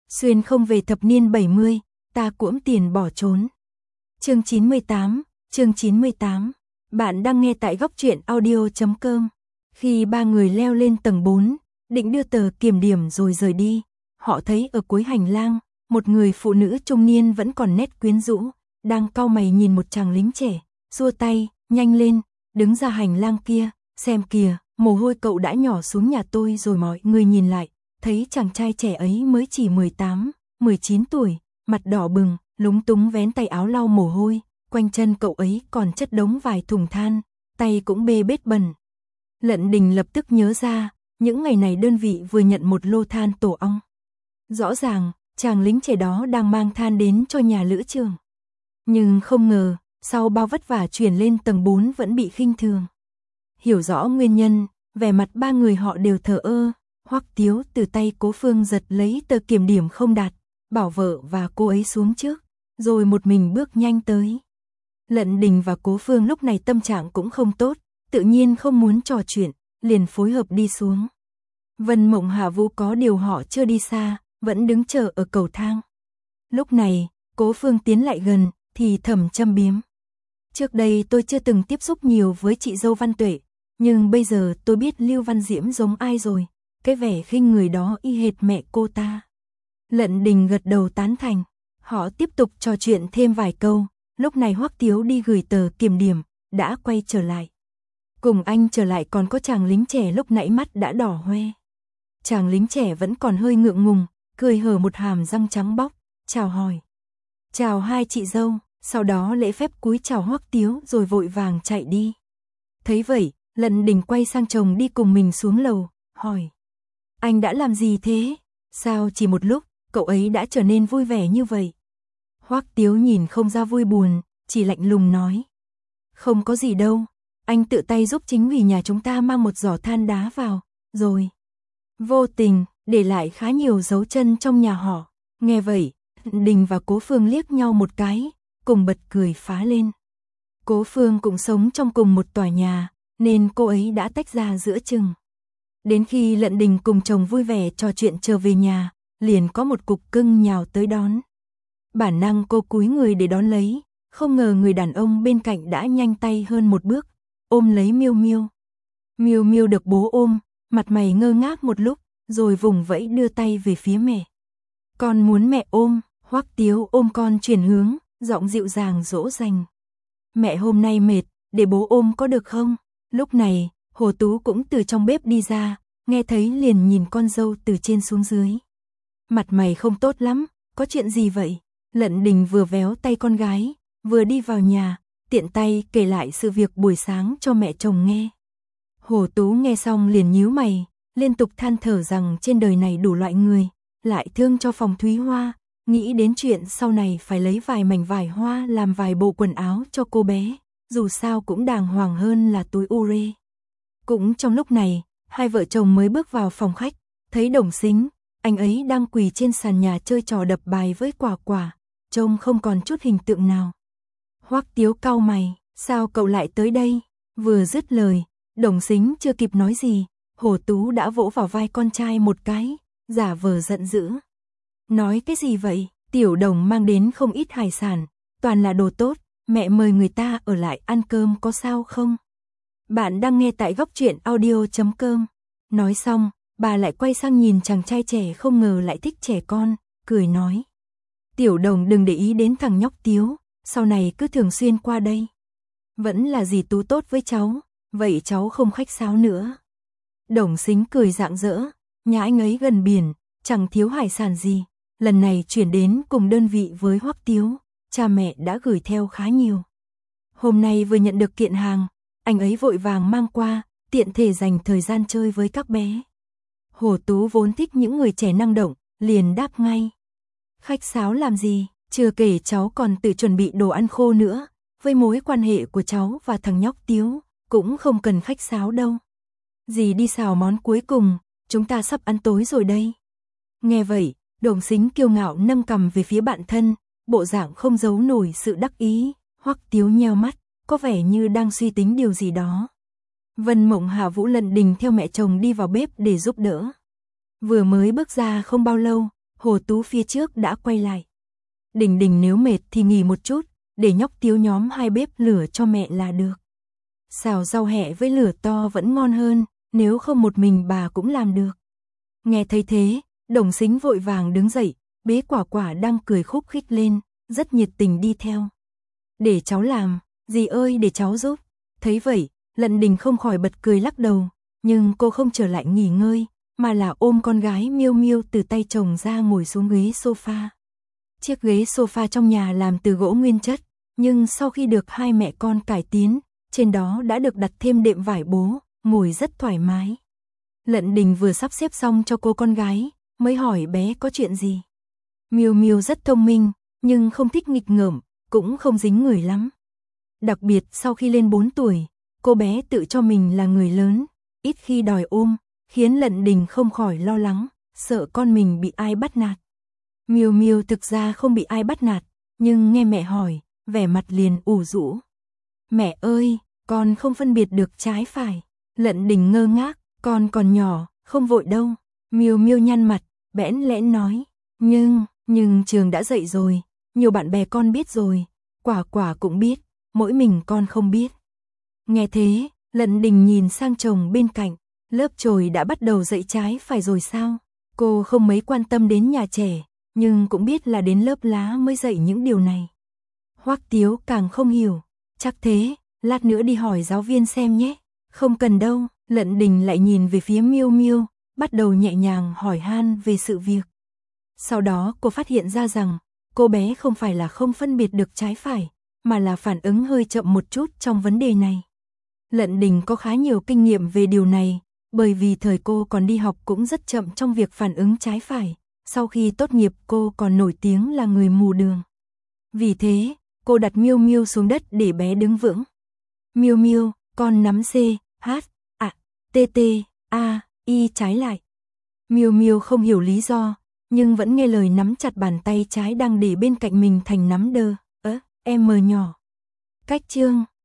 Xuyên không về thập niên 70, ta cuỗm tiền bỏ trốn. Chương 98. Bạn đang nghe tại góc truyện audio.com. Khi ba người leo lên tầng 4, định đưa tờ kiểm điểm rồi rời đi, họ thấy ở cuối hành lang, một người phụ nữ trung niên vẫn còn nét quyến rũ, đang cau mày nhìn một chàng lính trẻ, xua tay, nhanh lên, đứng ra hành lang kia, xem kìa, mồ hôi cậu đã nhỏ xuống nhà tôi rồi. Mọi người nhìn lại, thấy chàng trai trẻ ấy mới chỉ 18, 19 tuổi, mặt đỏ bừng, lúng túng vén tay áo lau mồ hôi, quanh chân cậu ấy còn chất đống vài thùng than, tay cũng bê bết bẩn. Lận Đình lập tức nhớ ra, những ngày này đơn vị vừa nhận một lô than tổ ong. Rõ ràng, chàng lính trẻ đó đang mang than đến cho nhà lữ trường. Nhưng không ngờ, sau bao vất vả chuyển lên tầng 4 vẫn bị khinh thường. Hiểu rõ nguyên nhân, vẻ mặt ba người họ đều thờ ơ. Hoắc Tiếu từ tay Cố Phương giật lấy tờ kiểm điểm không đạt, bảo vợ và cô ấy xuống trước, rồi một mình bước nhanh tới. Lận Đình và Cố Phương lúc này tâm trạng cũng không tốt, tự nhiên không muốn trò chuyện, liền phối hợp đi xuống. Vân Mộng Hạ Vũ có điều họ chưa đi xa, vẫn đứng chờ ở cầu thang. Lúc này, Cố Phương tiến lại gần, thì thầm châm biếm. Trước đây tôi chưa từng tiếp xúc nhiều với chị dâu Văn Tuệ, nhưng bây giờ tôi biết Lưu Văn Diễm giống ai rồi, cái vẻ khinh người đó y hệt mẹ cô ta. Lận Đình gật đầu tán thành, họ tiếp tục trò chuyện thêm vài câu, lúc này Hoắc Tiếu đi gửi tờ kiểm điểm, đã quay trở lại. Cùng anh trở lại còn có chàng lính trẻ lúc nãy mắt đã đỏ hoe. Chàng lính trẻ vẫn còn hơi ngượng ngùng, cười hở một hàm răng trắng bóc, chào hỏi. Chào hai chị dâu, sau đó lễ phép cúi chào Hoắc Tiếu rồi vội vàng chạy đi. Thấy vậy, Lận Đình quay sang chồng đi cùng mình xuống lầu, hỏi. Anh đã làm gì thế? Sao chỉ một lúc, cậu ấy đã trở nên vui vẻ như vậy? Hoắc Tiếu nhìn không ra vui buồn, chỉ lạnh lùng nói. Không có gì đâu, anh tự tay giúp chính vì nhà chúng ta mang một giỏ than đá vào, rồi. Vô tình, để lại khá nhiều dấu chân trong nhà họ. Nghe vậy, Đình và Cố Phương liếc nhau một cái, cùng bật cười phá lên. Cố Phương cũng sống trong cùng một tòa nhà, nên cô ấy đã tách ra giữa chừng. Đến khi Lận Đình cùng chồng vui vẻ trò chuyện trở về nhà, liền có một cục cưng nhào tới đón. Bản năng cô cúi người để đón lấy, không ngờ người đàn ông bên cạnh đã nhanh tay hơn một bước, ôm lấy Miêu Miêu. Miêu Miêu được bố ôm, mặt mày ngơ ngác một lúc, rồi vùng vẫy đưa tay về phía mẹ. Con muốn mẹ ôm. Hoắc Tiếu ôm con chuyển hướng, giọng dịu dàng dỗ dành. Mẹ hôm nay mệt, để bố ôm có được không? Lúc này, Hồ Tú cũng từ trong bếp đi ra, nghe thấy liền nhìn con dâu từ trên xuống dưới. Mặt mày không tốt lắm, có chuyện gì vậy? Lận Đình vừa véo tay con gái, vừa đi vào nhà, tiện tay kể lại sự việc buổi sáng cho mẹ chồng nghe. Hồ Tú nghe xong liền nhíu mày, liên tục than thở rằng trên đời này đủ loại người, lại thương cho phòng Thúy Hoa, nghĩ đến chuyện sau này phải lấy vài mảnh vải hoa làm vài bộ quần áo cho cô bé, dù sao cũng đàng hoàng hơn là túi ure. Cũng trong lúc này, hai vợ chồng mới bước vào phòng khách, thấy Đồng Sính, anh ấy đang quỳ trên sàn nhà chơi trò đập bài với Quả Quả, trông không còn chút hình tượng nào. Hoắc Tiếu cau mày, sao cậu lại tới đây? Vừa dứt lời, Đồng Sính chưa kịp nói gì, Hồ Tú đã vỗ vào vai con trai một cái, giả vờ giận dữ. Nói cái gì vậy? Tiểu Đồng mang đến không ít hải sản, toàn là đồ tốt, mẹ mời người ta ở lại ăn cơm có sao không? Bạn đang nghe tại góc truyện audio.com. Nói xong, bà lại quay sang nhìn chàng trai trẻ không ngờ lại thích trẻ con, cười nói. Tiểu Đồng đừng để ý đến thằng nhóc Tiếu, sau này cứ thường xuyên qua đây. Vẫn là dì Tú tốt với cháu, vậy cháu không khách sáo nữa. Đồng Sính cười rạng rỡ, nhà anh ấy gần biển, chẳng thiếu hải sản gì. Lần này chuyển đến cùng đơn vị với Hoắc Tiếu, cha mẹ đã gửi theo khá nhiều. Hôm nay vừa nhận được kiện hàng, anh ấy vội vàng mang qua, tiện thể dành thời gian chơi với các bé. Hồ Tú vốn thích những người trẻ năng động, liền đáp ngay. Khách sáo làm gì, chưa kể cháu còn tự chuẩn bị đồ ăn khô nữa, với mối quan hệ của cháu và thằng nhóc Tiếu, cũng không cần khách sáo đâu. Dì đi xào món cuối cùng, chúng ta sắp ăn tối rồi đây. Nghe vậy, Đồng Sính kiêu ngạo nâng cằm về phía bạn thân, bộ dạng không giấu nổi sự đắc ý. Hoắc Tiếu nheo mắt, có vẻ như đang suy tính điều gì đó. Vân Mộng Hạ Vũ Lận Đình theo mẹ chồng đi vào bếp để giúp đỡ. Vừa mới bước ra không bao lâu, Hồ Tú phía trước đã quay lại. Đình Đình nếu mệt thì nghỉ một chút, để nhóc Tiếu nhóm hai bếp lửa cho mẹ là được. Xào rau hẹ với lửa to vẫn ngon hơn, nếu không một mình bà cũng làm được. Nghe thấy thế, Đồng Sính vội vàng đứng dậy, bế Quả Quả đang cười khúc khích lên, rất nhiệt tình đi theo. Để cháu làm, dì ơi để cháu giúp. Thấy vậy, Lận Đình không khỏi bật cười lắc đầu, nhưng cô không trở lại nghỉ ngơi, mà là ôm con gái Miêu Miêu từ tay chồng ra ngồi xuống ghế sofa. Chiếc ghế sofa trong nhà làm từ gỗ nguyên chất, nhưng sau khi được hai mẹ con cải tiến, trên đó đã được đặt thêm đệm vải bố, ngồi rất thoải mái. Lận Đình vừa sắp xếp xong cho cô con gái, mới hỏi bé có chuyện gì. Miêu Miêu rất thông minh, nhưng không thích nghịch ngợm, cũng không dính người lắm. Đặc biệt sau khi lên 4 tuổi, cô bé tự cho mình là người lớn, ít khi đòi ôm, khiến Lận Đình không khỏi lo lắng, sợ con mình bị ai bắt nạt. Miêu Miêu thực ra không bị ai bắt nạt, nhưng nghe mẹ hỏi, vẻ mặt liền ủ rũ. Mẹ ơi, con không phân biệt được trái phải. Lận Đình ngơ ngác, con còn nhỏ, không vội đâu. Miêu Miêu nhăn mặt, bẽn lẽn nói, nhưng trường đã dậy rồi, nhiều bạn bè con biết rồi, Quả Quả cũng biết, mỗi mình con không biết. Nghe thế, Lận Đình nhìn sang chồng bên cạnh, lớp chồi đã bắt đầu dạy trái phải rồi sao? Cô không mấy quan tâm đến nhà trẻ, nhưng cũng biết là đến lớp lá mới dạy những điều này. Hoắc Tiếu càng không hiểu, chắc thế, lát nữa đi hỏi giáo viên xem nhé. Không cần đâu, Lận Đình lại nhìn về phía Miêu Miêu, bắt đầu nhẹ nhàng hỏi han về sự việc. Sau đó cô phát hiện ra rằng, cô bé không phải là không phân biệt được trái phải, mà là phản ứng hơi chậm một chút trong vấn đề này. Lận Đình có khá nhiều kinh nghiệm về điều này, bởi vì thời cô còn đi học cũng rất chậm trong việc phản ứng trái phải. Sau khi tốt nghiệp cô còn nổi tiếng là người mù đường. Vì thế, cô đặt Miêu Miêu xuống đất để bé đứng vững. Miêu Miêu, con nắm C, H, A, T, T, A, Y trái lại. Miêu Miêu không hiểu lý do, nhưng vẫn nghe lời nắm chặt bàn tay trái đang để bên cạnh mình thành nắm đơ, M nhỏ. Cách chương